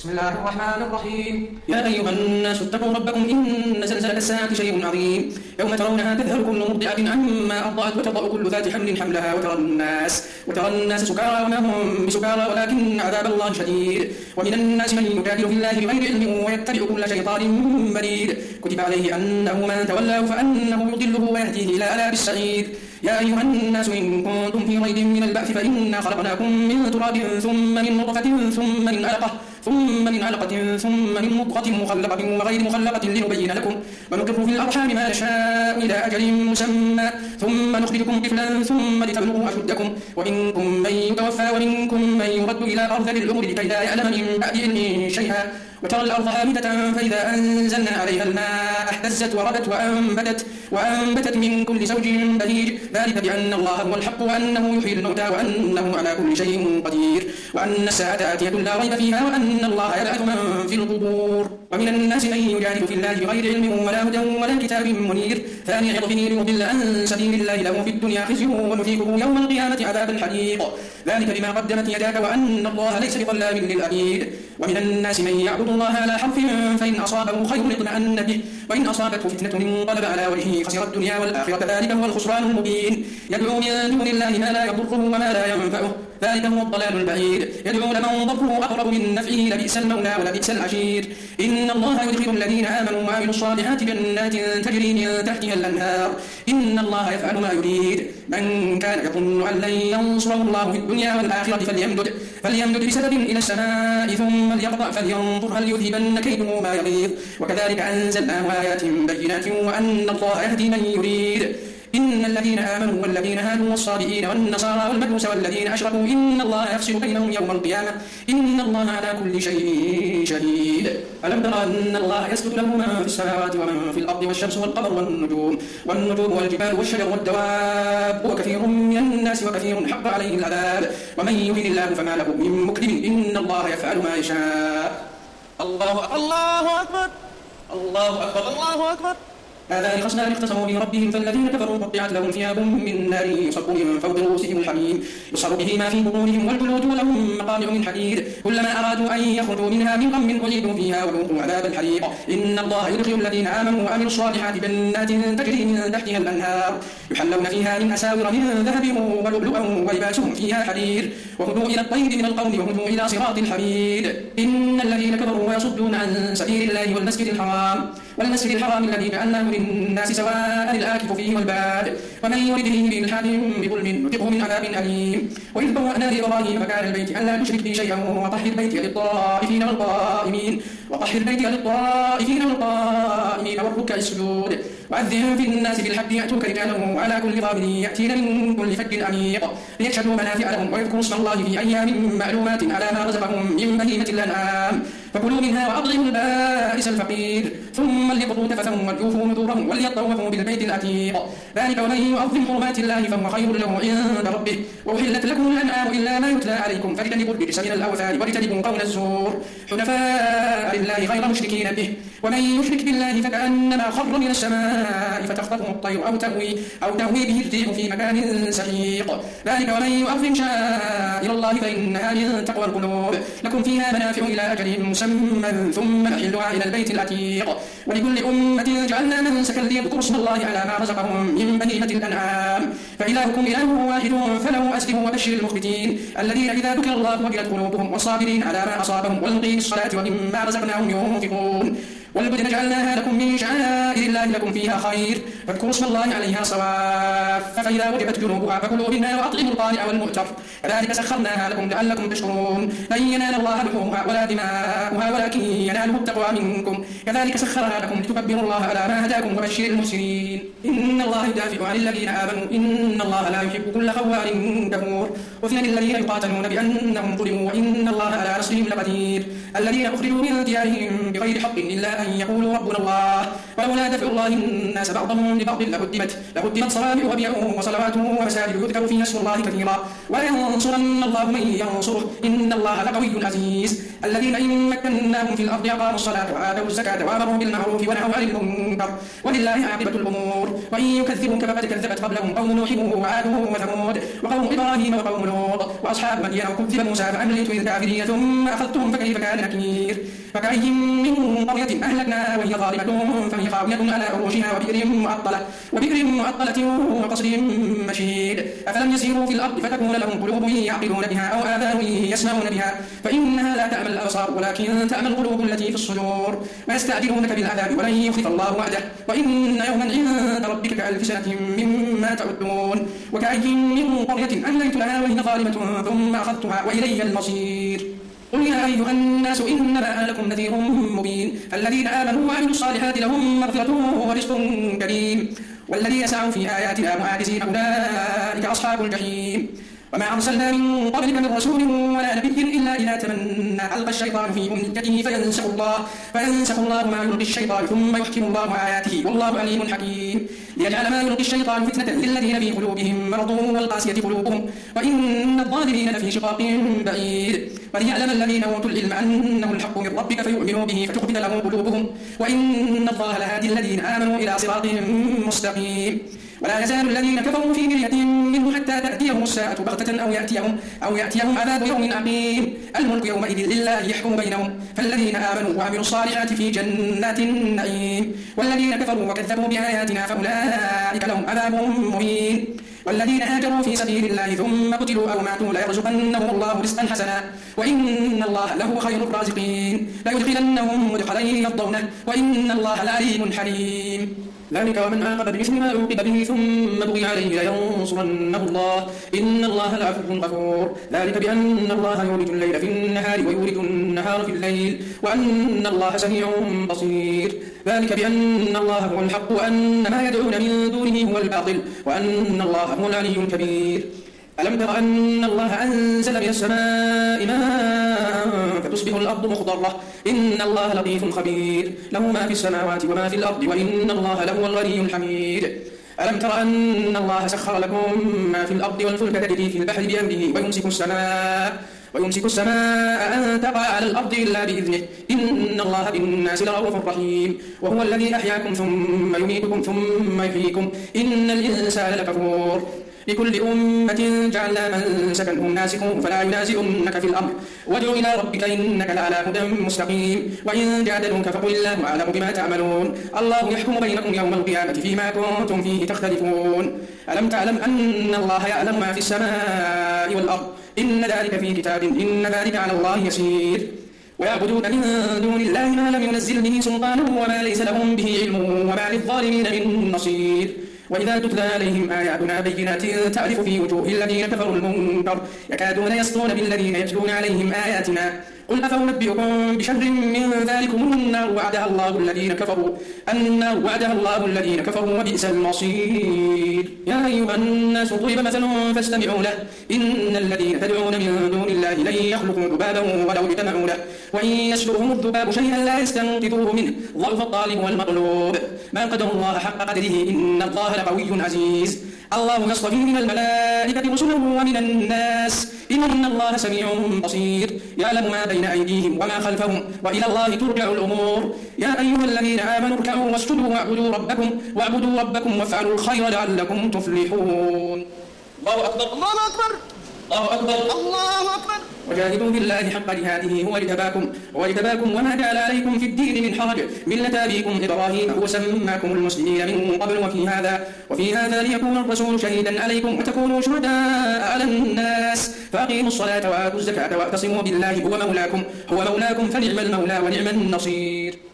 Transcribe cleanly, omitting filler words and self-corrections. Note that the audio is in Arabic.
بسم الله الرحمن الرحيم. يا أيها الناس اتقوا ربكم إن زلزلة الساعة شيء عظيم يوم ترونها تذهل كل مرضعة عما أرضعت وتضع كل ذات حمل حملها وترى الناس سكارى وما هم بسكارى ولكن عذاب الله شديد. ومن الناس من يجادل في الله بغير علم ويتبع كل شيطان مريد كتب عليه أنه من تولاه فأنه يضله ويهديه إلى عذاب السعير. يا أيها الناس إن كنتم في ريب من البعث فإنا خلقناكم من تراب ثم من نطفة ثم من علقة ثم من مضغة مخلقة وغير مخلقة لنبين لكم ونقر في الأرحام ما نشاء إلى أجل مسمى ثم نخرجكم طفلا ثم لتبلغوا أشدكم ومنكم من يتوفى ومنكم من يرد إلى أرذل العمر لكي لا يعلم من بعد علم شيئا. وترى الأرض هامدة فإذا أنزلنا عليها الماء اهتزت وربت وأنبتت من كل زوج بهيج ذلك بأن الله هو الحق وأنه يحيي الموتى وأنه على كل شيء قدير وأن الساعة آتية لا ريب فيها وأن الله يبعث من في القبور. ومن الناس من يجادل في الله بغير علم ولا هدى ولا كتاب منير ثاني عرضه ليضل عن سبيل الله له في الدنيا خزي ونذيقه يوم القيامة عذاب الحريق ذلك بما قدمت يداك وأن الله ليس بظلام للعبيد. ومن الناس من يعبد الله على حرف فإن أصابه خير اطمأن به وإن أصابته فتنة انقلب على وجهه خسر الدنيا والآخرة ذلك هو الخسران المبين. يدعو من دون الله ما لا يضره وما لا ينفعه ذلك هو الضلال البعيد. يدعو لمن ضره أقرب من نفعه لبئس المولى ولبئس العشير. إن الله يدخل الذين آمنوا وعملوا الصالحات جنات تجري من تحتها الأنهار إن الله يفعل ما يريد. من كان يظن أن لن ينصره الله في الدنيا والآخرة فليمدد بسبب إلى السماء ثم ليقطع فلينظر هل يذهبن كيده ما يغيظ وكذلك أنزلناه آيات بينات وأن الله يهدي من يريد. إن الذين آمنوا والذين هادوا والصابئين والنصارى والمجوس والذين أشركوا إن الله يفصل بينهم يوم القيامة إن الله على كل شيء شهيد. ألم تر أن الله يسجد له من في السماوات ومن في الأرض والشمس والقمر والنجوم والجبال والشجر والدواب وكثير من الناس وكثير حق عليه العذاب ومن يهن الله فما له من مكرم إن الله يفعل ما يشاء. الله أكبر الله أكبر الله أكبر الله أكبر. هذان خصمان اختصموا بربهم فالذين كفروا قطعت لهم ثياب من نار يصب من فوق رؤوسهم الحميم يصب به ما في بطونهم والجلود ولهم مقامع من حديد كلما أرادوا أن يخرجوا منها من غم أعيدوا فيها وذوقوا عذاب الحريق. إن الله يدخل الذين آمنوا وعملوا الصالحات جنات تجري من تحتها الأنهار يحلون فيها من أساور من ذهب ولؤلؤا ولباسهم فيها حرير وهدوا إلى الطيب من القول وهدوا إلى صراط الحميد. إن الذين كفروا ويصدون عن سبيل الله والمسجد الحرام الذي جعلناه للناس سواء الآكف فيه والباد ومن يرده بإلحاد بظلم نذقه من عذاب أليم. وإذ بوأنا لإبراهيم مكان البيت ألا تشرك بي شيئا وطهر بيتي للطائفين والقائمين والركع السجود وأذن في الناس بالحج يأتوك رجالا وعلى كل ضامر يأتين من كل فج عميق ليشهدوا منافع لهم ويذكروا اسم الله في أيام معلومات على ما رزقهم من بهيمة الأنعام فكلوا منها وأطعموا البائس الفقير ثم ليقضوا تفثهم وليوفوا نذورهم وليطوفوا بالبيت العتيق ذلك ومن يعظم حرمات الله فهو خير له عند ربه. وأحلت لكم الأنعام إلا ما يتلى عليكم فاجتنبوا الرجس من الأوثان واجتنبوا قول الزور حنفاء لله غير مشركين به ومن يشرك بالله فكأنما خر من السماء فتخطفه الطير أو تهوي به الريح في مكان سحيق ذلك ومن يعظم شعائر الله فإنها من تقوى القلوب لكم فيها منافع إلى أجل مسمى ثم نحلها إلى البيت العتيق. ولكل أمة جعلنا منسكا ليذكروا اسم الله على ما رزقهم من بهيمة الأنعام فإلهكم إله واحد فله أسلموا وبشر المخبتين الذين إذا ذكر الله وجلت قلوبهم والصابرين على ما أصابهم والمقيم الصلاة ومما رزقناهم ينفقون. والبدن جعلناها لكم من شعائر الله لكم فيها خير فاذكروا اسم الله عليها صواف فإذا وجبت جنوبها فكلوا منها وأطعموا القانع والمؤتر كذلك سخرناها لكم لعلكم تشكرون لن ينال الله لحومها ولا دماؤها ولكن يناله التقوى منكم كذلك سخرها لكم لتكبروا الله على ما هداكم وبشر المحسنين. إن الله يدافع عن الذين آمنوا إن الله لا يحب كل خوان كفور. وفي الذين يقاتلون بأنهم ظلموا وإن الله على نصرهم لقدير الذين أخرجوا من ديارهم بغير حق إلا أن يقولوا ربنا الله ولولا دفع الله الناس بعضهم ببعض لهدمت صوامع وبيع وصلوات ومساجد يذكر فيها اسم الله كثيرا ولينصرن الله من ينصره إن الله لقوي عزيز الذين إن مكناهم في الأرض أقاموا الصلاة وآتوا الزكاة وآمروا بالمعروف ونهوا عن المنكر ولله عاقبة الأمور وإن يكذبوك فقد كذبت قبلهم قوم نوح وعاد وثمود وقوم إبراهيم وقوم لوط وأصحاب مدين وكذب موسى فأمليت للكافرين ثم أخذتهم فكيف كان نكير فكأي من قرية أهلكناها وهي ظالمة فهي خاوية على عروشها وبئر مؤطلة وقصر مشيد أفلم يسيروا في الأرض فتكون لهم قلوب يعقلون بها أو آذان يسمعون بها فإنها لا تعمى الأبصار ولكن تعمى القلوب التي في الصدور ويستعجلونك بالعذاب ولن يخلف الله وعده وإن يوما عند ربك كألف سنة مما تعدون وكأي من قرية أمليت لها وهي ظالمة ثم أخذتها وإلي المصير قل يا أيها الناس إنما أنا لكم نذير مبين الذين آمنوا وعملوا الصالحات لهم مغفرة ورزق كريم والذين سعوا في آياتنا معاجزين أولئك أصحاب الجحيم وما أرسلنا من قبلك من رسول ولا نبي إلا إذا تمنى ألقى الشيطان في أمنيته فينسخ الله ما يلقي الشيطان ثم يحكم الله آياته والله عليم حكيم ليجعل ما يلقي الشيطان فتنة للذين في قلوبهم مرض والقاسية قلوبهم وإن الظالمين لفي شقاق بعيد وليعلم الذين أوتوا العلم أنه الحق من ربك فيؤمنوا به فتخبت له قلوبهم وإن الله لهادي الذين آمنوا إلى صراط مستقيم ولا يزال الذين كفروا في مرية منه حتى تأتيهم الساعة بغتة أو يأتيهم عذاب يوم عقيم الملك يومئذ لله يحكم بينهم فالذين آمنوا وعملوا الصالحات في جنات النعيم والذين كفروا وكذبوا بآياتنا فأولئك لهم عذاب مهين والذين هاجروا في سبيل الله ثم قتلوا أو ماتوا ليرزقنهم الله رزقا حسنا وإن الله له خير الرازقين ليدخلنهم مدخلا يرضونه وإن الله لعليم حليم ذلك ومن عاقب بمثل ما عوقب به ثم بغي عليه لينصرنه الله إن الله لعفو غفور ذلك بأن الله يولج الليل في النهار ويولج النهار في الليل وأن الله سميع بصير ذلك بأن الله هو الحق وأن ما يدعون من دونه هو الباطل وأن الله هو العلي الكبير ألم تر أن الله أنزل من السماء ماء فتصبح الأرض مخضرة إن الله لطيف خبير له ما في السماوات وما في الأرض وإن الله لهو الغني الحميد ألم تر أن الله سخر لكم ما في الأرض والفلك تجري في البحر بأمره ويمسك السماء أن تقع على الأرض إلا بإذنه إن الله بالناس لرؤوف رحيم وهو الذي أحياكم ثم يميتكم ثم يحييكم إن الإنسان لكفور لكل أمة جعلنا منسكا هم ناسكوه فلا ينازعنك في الأمر وادع إلى ربك إنك لعلى هدى مستقيم وإن جادلوك فقل الله أعلم بما تعملون الله يحكم بينكم يوم القيامة فيما كنتم فيه تختلفون ألم تعلم أن الله يعلم ما في السماء والأرض إن ذلك في كتاب إن ذلك على الله يسير ويعبدون من دون الله ما لم ينزل به سلطانه وما ليس لهم به علم وما للظالمين من نصير وإذا تتلى عليهم آياتنا بينات تعرف في وجوه الذين كفروا المنكر يكادون يسطون بالذين يتلون عليهم آياتنا قل أفأنبئكم بشر من ذلكم النار وعدها الله الذين كفروا وبئس المصير يا أيها الناس ضرب مثل فاستمعوا له إن الذين تدعون من دون الله لن يخلقوا ذبابا ولو اجتمعوا له وإن يسلبهم الذباب شيئا لا يستنقذوه منه ضعف الطالب والمطلوب ما قدر الله حق قدره إن الله لقوي عزيز الله يصطفي من الملائكة رسلا ومن الناس إن الله سميع بصير يعلم ما بين أيديهم وما خلفهم وإلى الله ترجع الأمور يا أيها الذين آمنوا اركعوا واسجدوا واعبدوا ربكم وافعلوا الخير لعلكم تفلحون الله أكبر الله أكبر الله أكبر الله أكبر وجاهدوا بالله حق جهاده هو اجتباكم وما جعل عليكم في الدين من حرج ملة أبيكم إبراهيم هو سماكم المسلمين من قبل وفي هذا ليكون الرسول شهيدا عليكم وتكونوا شهداء على الناس فأقيموا الصلاة وآتوا الزكاة واعتصموا بالله هو مولاكم فنعم المولى ونعم النصير